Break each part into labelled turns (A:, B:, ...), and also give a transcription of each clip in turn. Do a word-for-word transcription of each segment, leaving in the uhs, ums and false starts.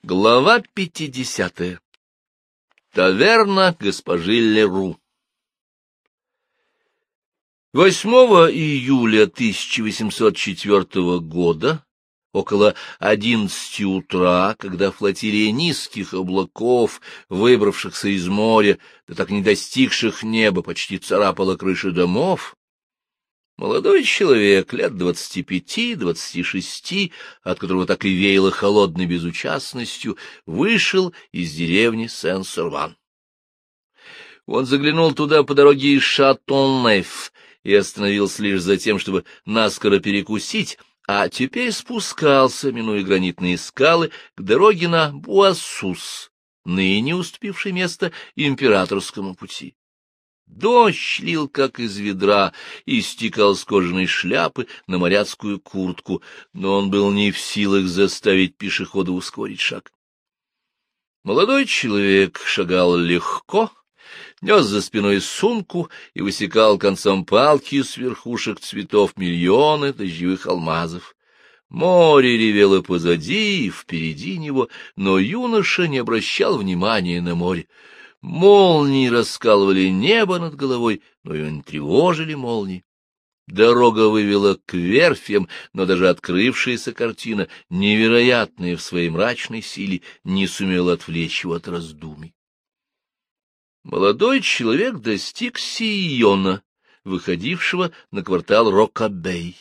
A: Глава пятидесятая. Таверна госпожи Леру. восьмого июля тысяча восемьсот четвёртого года, около одиннадцати утра, когда флотилия низких облаков, выбравшихся из моря, да так не достигших неба, почти царапала крыши домов, молодой человек лет двадцати пяти-двадцати шести, от которого так и веяло холодной безучастностью, вышел из деревни Сен-Серван. Он заглянул туда по дороге из Шатон-Неф и остановился лишь за тем, чтобы наскоро перекусить, а теперь спускался, минуя гранитные скалы, к дороге на Буассус, ныне уступившей место императорскому пути. Дождь лил, как из ведра, и стекал с кожаной шляпы на моряцкую куртку, но он был не в силах заставить пешехода ускорить шаг. Молодой человек шагал легко, нес за спиной сумку и высекал концом палки с верхушек цветов миллионы дождевых алмазов. Море ревело позади и впереди него, но юноша не обращал внимания на море. Молнии раскалывали небо над головой, но и не тревожили молнии. Дорога вывела к верфям, но даже открывшаяся картина, невероятная в своей мрачной силе, не сумела отвлечь его от раздумий. Молодой человек достиг Сийона, выходившего на квартал Рокабей.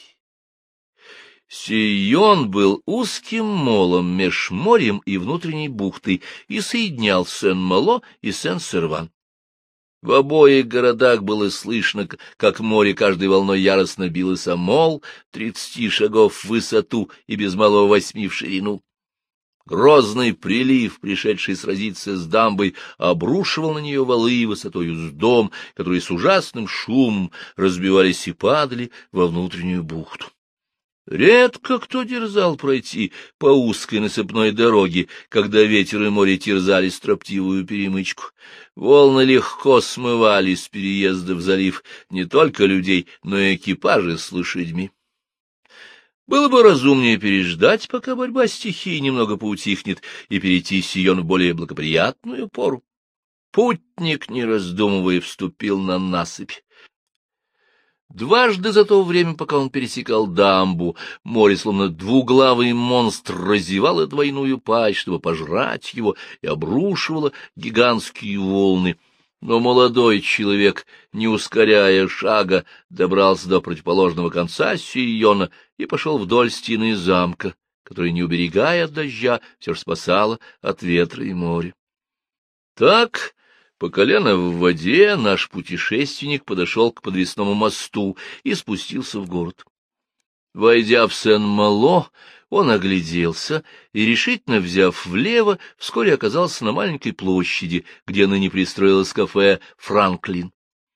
A: Сийон был узким молом меж морем и внутренней бухтой и соединял Сен-Мало и Сен-Серван. В обоих городах было слышно, как море каждой волной яростно билось о мол, тридцати шагов в высоту и без малого восьми в ширину. Грозный прилив, пришедший сразиться с дамбой, обрушивал на нее валы высотою с дом, которые с ужасным шумом разбивались и падали во внутреннюю бухту. Редко кто дерзал пройти по узкой насыпной дороге, когда ветер и море терзали строптивую перемычку. Волны легко смывали с переезда в залив не только людей, но и экипажи с лошадьми. Было бы разумнее переждать, пока борьба стихий немного поутихнет, и перейти Сийон в более благоприятную пору. Путник, не раздумывая, вступил на насыпь. Дважды за то время, пока он пересекал дамбу, море, словно двуглавый монстр, разевало двойную пасть, чтобы пожрать его, и обрушивало гигантские волны. Но молодой человек, не ускоряя шага, добрался до противоположного конца Сийона и пошел вдоль стены замка, которая, не уберегая от дождя, все же спасала от ветра и моря. Так, по колено в воде, наш путешественник подошел к подвесному мосту и спустился в город. Войдя в Сен-Мало, он огляделся и, решительно взяв влево, вскоре оказался на маленькой площади, где ныне пристроилось кафе «Франклин».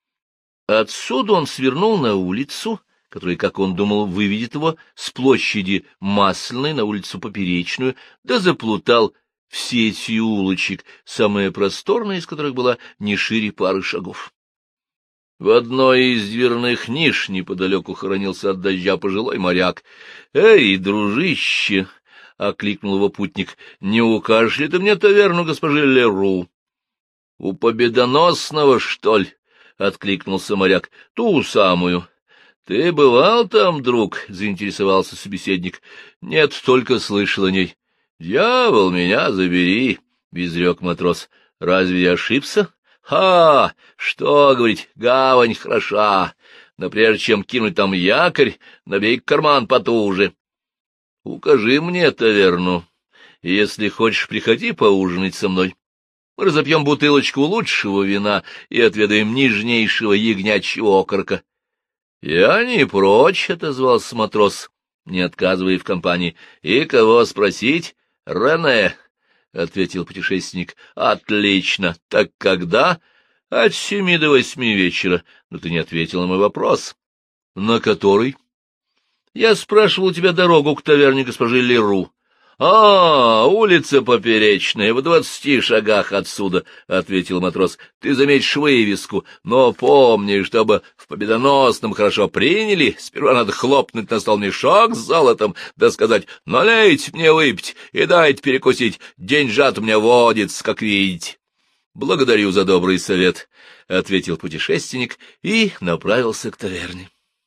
A: Отсюда он свернул на улицу, которая, как он думал, выведет его с площади Масляной на улицу Поперечную, да заплутал в сети улочек, самая просторная из которых была не шире пары шагов. В одной из дверных ниш неподалеку хоронился от дождя пожилой моряк. — Эй, дружище! — окликнул его путник. — Не укажешь ли ты мне таверну госпожи Леру? — У Победоносного, что ли? — откликнулся моряк. — Ту самую. — Ты бывал там, друг? — заинтересовался собеседник. — Нет, только слышал о ней. — Дьявол, меня забери! — изрек матрос. — Разве я ошибся? — Ха! Что говорить, гавань хороша, но прежде чем кинуть там якорь, набей карман потуже. Укажи мне таверну, и если хочешь, приходи поужинать со мной. Мы разопьем бутылочку лучшего вина и отведаем нежнейшего ягнячьего окорока. — Я не прочь, — отозвался матрос, не отказывая в компании. — И кого спросить? — Рене, — ответил путешественник. — Отлично. Так когда? — От семи до восьми вечера. Но ты не ответил на мой вопрос. — На который? — Я спрашивал у тебя дорогу к таверне госпожи Леру. — А, улица Поперечная, в двадцати шагах отсюда, — ответил матрос. — Ты заметишь вывеску, но помни, чтобы в Победоносном хорошо приняли, сперва надо хлопнуть на стол мешок с золотом, да сказать: налейте мне выпить и дайте перекусить, деньжат у меня водится, как видите. — Благодарю за добрый совет, — ответил путешественник и направился к таверне.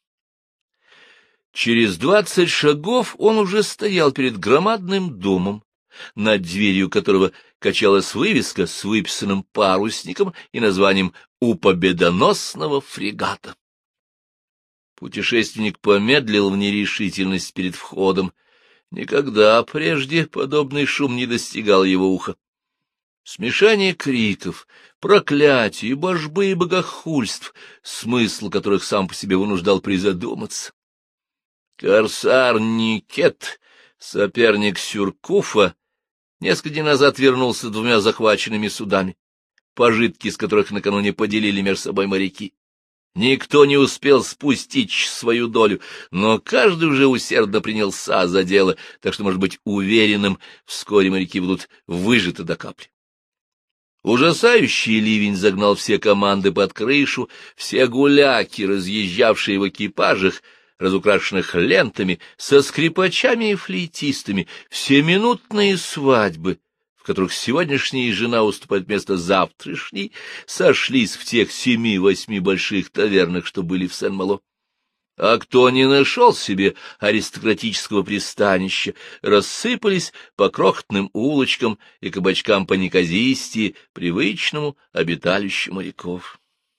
A: Через двадцать шагов он уже стоял перед громадным домом, над дверью которого качалась вывеска с выписанным парусником и названием «У победоносного фрегата». Путешественник помедлил в нерешительность перед входом. Никогда прежде подобный шум не достигал его уха. Смешание криков, проклятий, божбы и богохульств, смысл которых сам по себе вынуждал призадуматься. Корсар Никет, соперник Сюркуфа, несколько дней назад вернулся двумя захваченными судами, пожитки из которых накануне поделили между собой моряки. Никто не успел спустить свою долю, но каждый уже усердно принялся за дело, так что, может быть уверенным, вскоре моряки будут выжаты до капли. Ужасающий ливень загнал все команды под крышу, все гуляки, разъезжавшие в экипажах, разукрашенных лентами, со скрипачами и флейтистами, все минутные свадьбы, в которых сегодняшняя жена уступает место завтрашней, сошлись в тех семи-восьми больших тавернах, что были в Сен-Мало. А кто не нашел себе аристократического пристанища, рассыпались по крохотным улочкам и кабачкам по неказистии, привычному обиталищу моряков.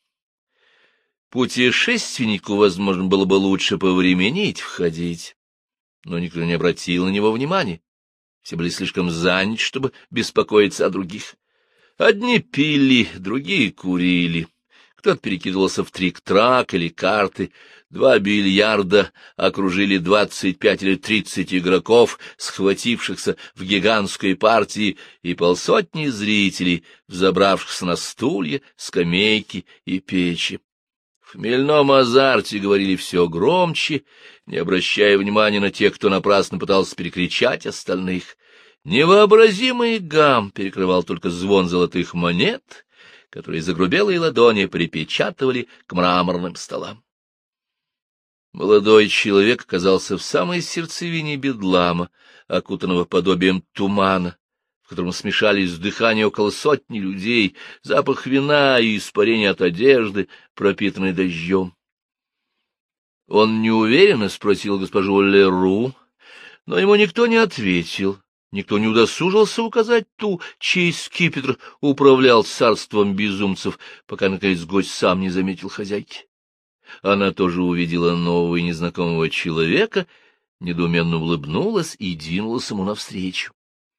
A: Путешественнику, возможно, было бы лучше повременить входить, но никто не обратил на него внимания. Все были слишком заняты, чтобы беспокоиться о других. Одни пили, другие курили. Кто-то перекидывался в трик-трак или карты. Два бильярда окружили двадцать пять или тридцать игроков, схватившихся в гигантской партии, и полсотни зрителей, взобравшихся на стулья, скамейки и печи. В хмельном азарте говорили все громче, не обращая внимания на тех, кто напрасно пытался перекричать остальных. Невообразимый гам перекрывал только звон золотых монет, которые загрубелые ладони припечатывали к мраморным столам. Молодой человек оказался в самой сердцевине бедлама, окутанного подобием тумана, в котором смешались дыхание около сотни людей, запах вина и испарение от одежды, пропитанной дождем. Он неуверенно спросил госпожу Леру, но ему никто не ответил, никто не удосужился указать ту, чей скипетр управлял царством безумцев, пока, наконец, гость сам не заметил хозяйки. Она тоже увидела нового и незнакомого человека, недоуменно улыбнулась и двинулась ему навстречу.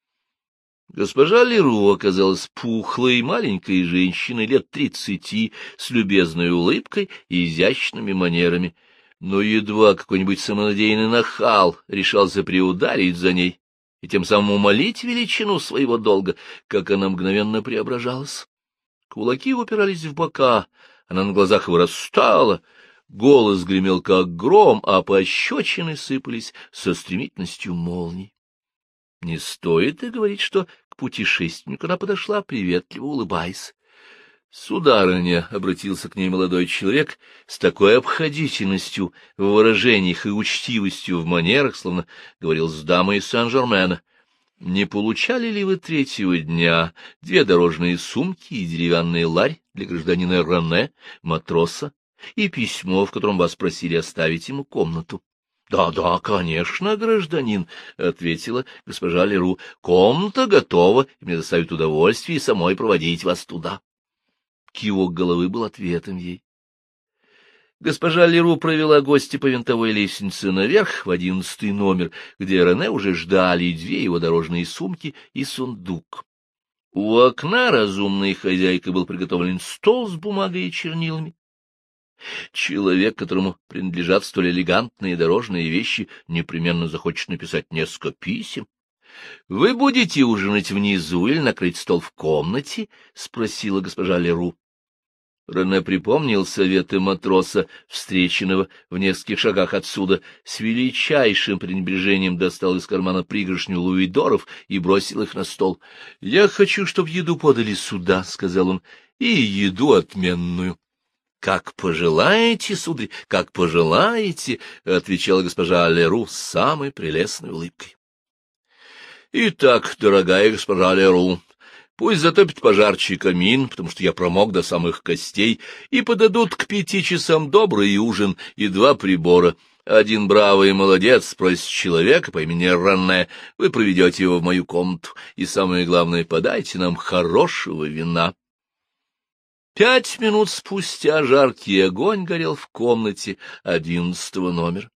A: Госпожа Леру оказалась пухлой маленькой женщиной лет тридцати, с любезной улыбкой и изящными манерами, но едва какой-нибудь самонадеянный нахал решался приударить за ней и тем самым умолить величину своего долга, как она мгновенно преображалась. Кулаки упирались в бока, она на глазах вырастала, голос гремел как гром, а пощечины сыпались со стремительностью молний. Не стоит и говорить, что к путешественнику она подошла, приветливо улыбаясь. — Сударыня, — обратился к ней молодой человек с такой обходительностью в выражениях и учтивостью в манерах, словно говорил с дамой из Сен-Жермена, — не получали ли вы третьего дня две дорожные сумки и деревянный ларь для гражданина Рене, матроса, и письмо, в котором вас просили оставить ему комнату? Да, — Да-да, конечно, гражданин, — ответила госпожа Леру. — Комната готова, и мне доставит удовольствие самой проводить вас туда. Кивок головы был ответом ей. Госпожа Леру провела гостя по винтовой лестнице наверх, в одиннадцатый номер, где Рене уже ждали две его дорожные сумки и сундук. У окна разумной хозяйкой был приготовлен стол с бумагой и чернилами. Человек, которому принадлежат столь элегантные дорожные вещи, непременно захочет написать несколько писем. — Вы будете ужинать внизу или накрыть стол в комнате? — спросила госпожа Леру. Рене припомнил советы матроса, встреченного в нескольких шагах отсюда, с величайшим пренебрежением достал из кармана пригоршню луидоров и бросил их на стол. — Я хочу, чтобы еду подали сюда, — сказал он, — и еду отменную. — Как пожелаете, сударь, как пожелаете, — отвечала госпожа Леру с самой прелестной улыбкой. — Итак, дорогая госпожа Леру, пусть затопит пожарче камин, потому что я промок до самых костей, и подадут к пяти часам добрый ужин и два прибора. Один бравый молодец просит человека по имени Рене, вы проведете его в мою комнату, и самое главное, подайте нам хорошего вина. Пять минут спустя жаркий огонь горел в комнате одиннадцатого номера.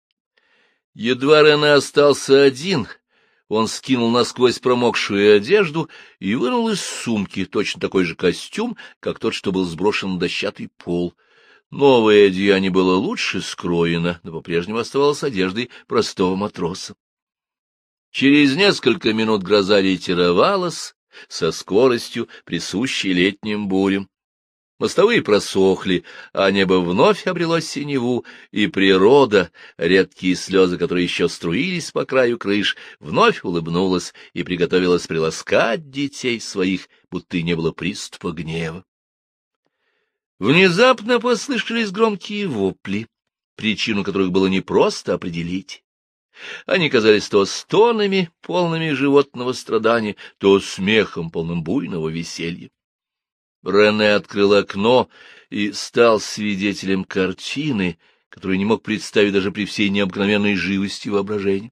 A: Едва Рене остался один, он скинул насквозь промокшую одежду и вынул из сумки точно такой же костюм, как тот, что был сброшен на дощатый пол. Новое одеяние было лучше скроено, но по-прежнему оставалось одеждой простого матроса. Через несколько минут гроза ретировалась со скоростью, присущей летним бурям. Мостовые просохли, а небо вновь обрело синеву, и природа, редкие слезы, которые еще струились по краю крыш, вновь улыбнулась и приготовилась приласкать детей своих, будто и не было приступа гнева. Внезапно послышались громкие вопли, причину которых было непросто определить. Они казались то стонами, полными животного страдания, то смехом, полным буйного веселья. Рене открыл окно и стал свидетелем картины, которую не мог представить даже при всей необыкновенной живости воображения.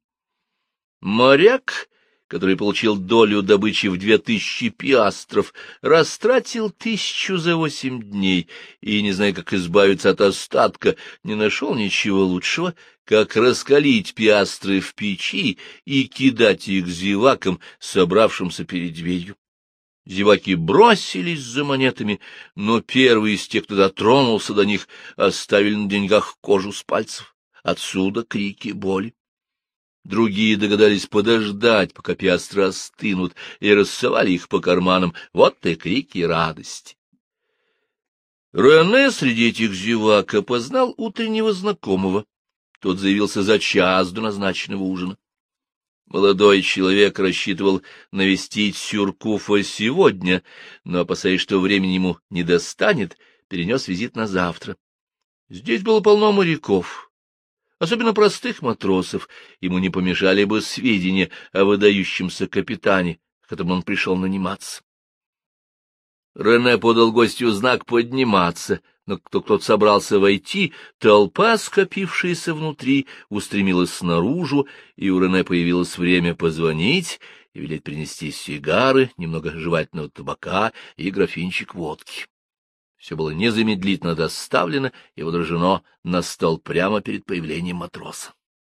A: Моряк, который получил долю добычи в две тысячи пиастров, растратил тысячу за восемь дней и, не зная, как избавиться от остатка, не нашел ничего лучшего, как раскалить пиастры в печи и кидать их зевакам, собравшимся перед дверью. Зеваки бросились за монетами, но первый из тех, кто дотронулся до них, оставили на деньгах кожу с пальцев. Отсюда крики боли. Другие догадались подождать, пока пиастры остынут, и рассовали их по карманам. Вот и крики радости. Рене среди этих зевак опознал утреннего знакомого. Тот заявился за час до назначенного ужина. Молодой человек рассчитывал навестить Сюркуфа сегодня, но, опасаясь, что времени ему не достанет, перенес визит на завтра. Здесь было полно моряков, особенно простых матросов, ему не помешали бы сведения о выдающемся капитане, к которому он пришел наниматься. Рене подал гостю знак подниматься, но кто кто-то собрался войти, толпа, скопившаяся внутри, устремилась наружу, и у Рене появилось время позвонить и велеть принести сигары, немного жевательного табака и графинчик водки. Все было незамедлительно доставлено и водружено на стол прямо перед появлением матроса.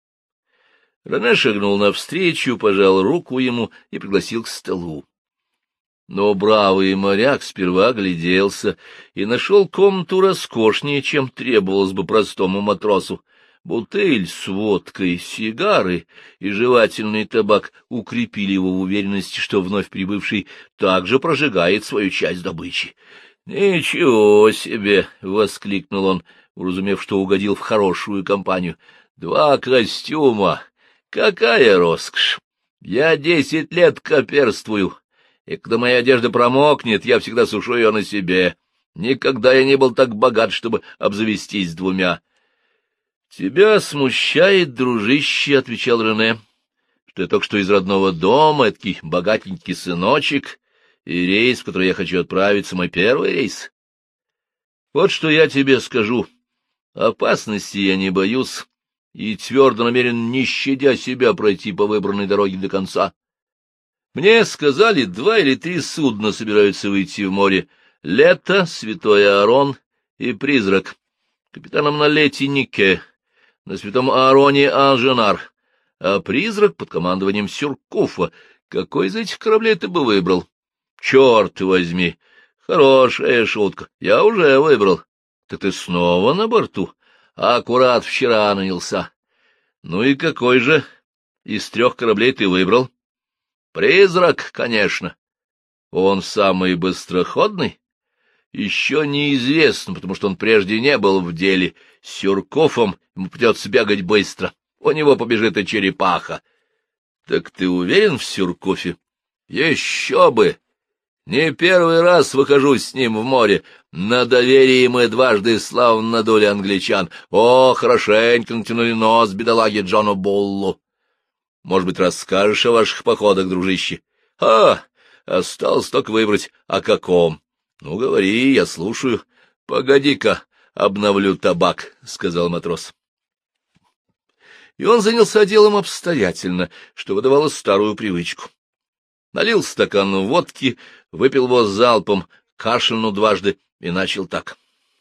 A: Рене шагнул навстречу, пожал руку ему и пригласил к столу. Но бравый моряк сперва огляделся и нашел комнату роскошнее, чем требовалось бы простому матросу. Бутыль с водкой, сигары и жевательный табак укрепили его в уверенности, что вновь прибывший также прожигает свою часть добычи. — Ничего себе! — воскликнул он, уразумев, что угодил в хорошую компанию. — Два костюма! Какая роскошь! Я десять лет коперствую! И когда моя одежда промокнет, я всегда сушу ее на себе. Никогда я не был так богат, чтобы обзавестись двумя. — Тебя смущает, дружище, — отвечал Рене, — что я только что из родного дома, эдакий богатенький сыночек, и рейс, в который я хочу отправиться, мой первый рейс. Вот что я тебе скажу. Опасности я не боюсь и твердо намерен, не щадя себя, пройти по выбранной дороге до конца. Мне сказали, два или три судна собираются выйти в море. Лето, Святой Аарон и Призрак. Капитаном на Лете Нике, на Святом Аароне Анженар, а Призрак под командованием Сюркуфа. Какой из этих кораблей ты бы выбрал? Черт возьми! Хорошая шутка. Я уже выбрал. Так ты снова на борту? Аккурат вчера нанялся. Ну и какой же из трех кораблей ты выбрал? Призрак, конечно. Он самый быстроходный? Еще неизвестно, потому что он прежде не был в деле. С Сюркофом ему придется бегать быстро. У него побежит и черепаха. Так ты уверен в Сюркофе? Еще бы! Не первый раз выхожу с ним в море. На доверии мы дважды славно надули англичан. О, хорошенько натянули нос бедолаге Джону Буллу. Может быть, расскажешь о ваших походах, дружище? А, осталось только выбрать, о каком. Ну, говори, я слушаю. Погоди-ка, обновлю табак, — сказал матрос. И он занялся делом обстоятельно, что выдавало старую привычку. Налил стакан водки, выпил его залпом, кашлянул дважды и начал так.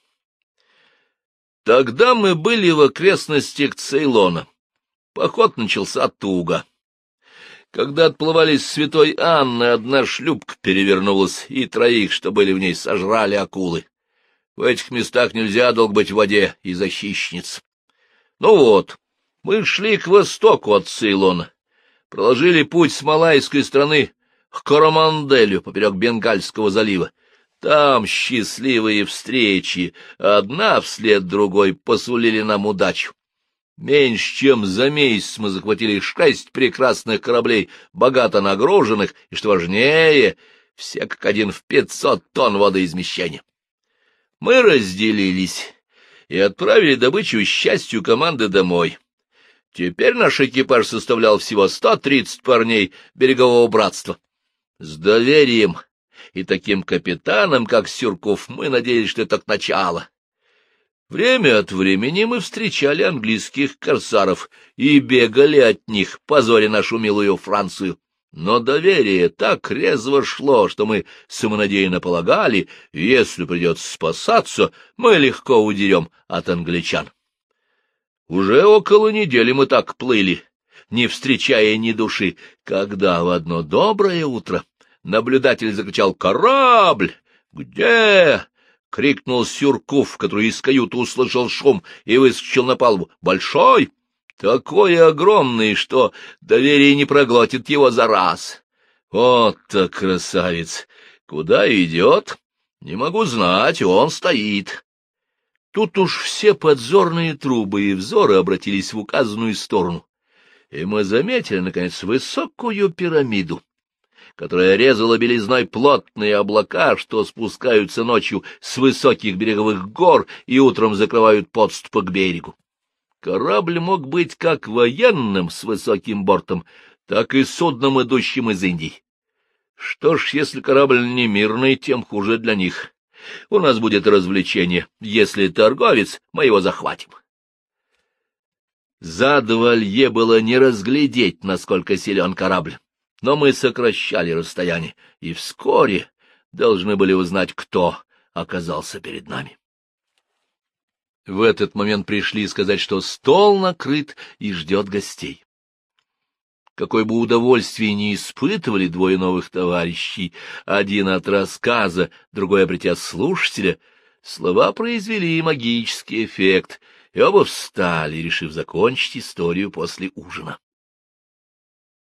A: Тогда мы были в окрестностях Цейлона. Поход начался туго. Когда отплывали с Святой Анны, одна шлюпка перевернулась, и троих, что были в ней, сожрали акулы. В этих местах нельзя долго быть в воде из-за хищниц. Ну вот, мы шли к востоку от Цейлона, проложили путь с малайской страны к Короманделю поперек Бенгальского залива. Там счастливые встречи, одна вслед другой, посулили нам удачу. Меньше чем за месяц мы захватили шесть прекрасных кораблей, богато нагруженных, и, что важнее, все как один в пятьсот тонн водоизмещения. Мы разделились и отправили добычу счастью команды домой. Теперь наш экипаж составлял всего сто тридцать парней берегового братства. С доверием и таким капитаном, как Сюрков, мы надеялись, что это только начало. Время от времени мы встречали английских корсаров и бегали от них, позоря нашу милую Францию. Но доверие так резво шло, что мы самонадеянно полагали, если придется спасаться, мы легко удерем от англичан. Уже около недели мы так плыли, не встречая ни души, когда в одно доброе утро наблюдатель закричал «Корабль! Где?» — крикнул Сюрков, который из каюты услышал шум и выскочил на палубу. «Большой? Такой огромный, что доверие не проглотит его за раз. Вот так красавец! Куда идет? Не могу знать, он стоит». Тут уж все подзорные трубы и взоры обратились в указанную сторону, и мы заметили, наконец, высокую пирамиду, которая резала белизной плотные облака, что спускаются ночью с высоких береговых гор и утром закрывают подступы к берегу. Корабль мог быть как военным с высоким бортом, так и судном, идущим из Индии. Что ж, если корабль не мирный, тем хуже для них. У нас будет развлечение. Если торговец, мы его захватим. За Двалье было не разглядеть, насколько силен корабль. Но мы сокращали расстояние, и вскоре должны были узнать, кто оказался перед нами. В этот момент пришли сказать, что стол накрыт и ждет гостей. Какое бы удовольствие ни испытывали двое новых товарищей, один от рассказа, другой обретя слушателя, слова произвели магический эффект, и оба встали, решив закончить историю после ужина.